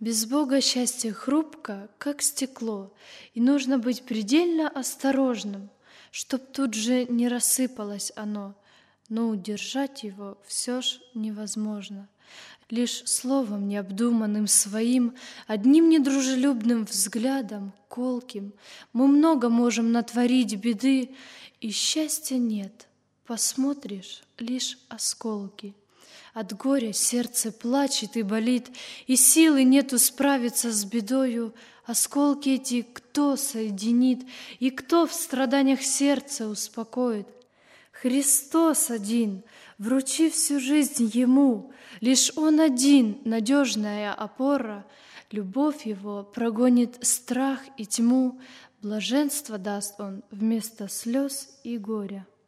Без Бога счастье хрупко, как стекло, и нужно быть предельно осторожным, чтоб тут же не рассыпалось оно, но удержать его все ж невозможно. Лишь словом необдуманным своим, одним недружелюбным взглядом, колким, мы много можем натворить беды, и счастья нет, посмотришь лишь осколки. От горя сердце плачет и болит, и силы нету справиться с бедою. Осколки эти кто соединит, и кто в страданиях сердце успокоит? Христос один, вручи всю жизнь Ему, лишь Он один, надежная опора. Любовь Его прогонит страх и тьму, блаженство даст Он вместо слез и горя.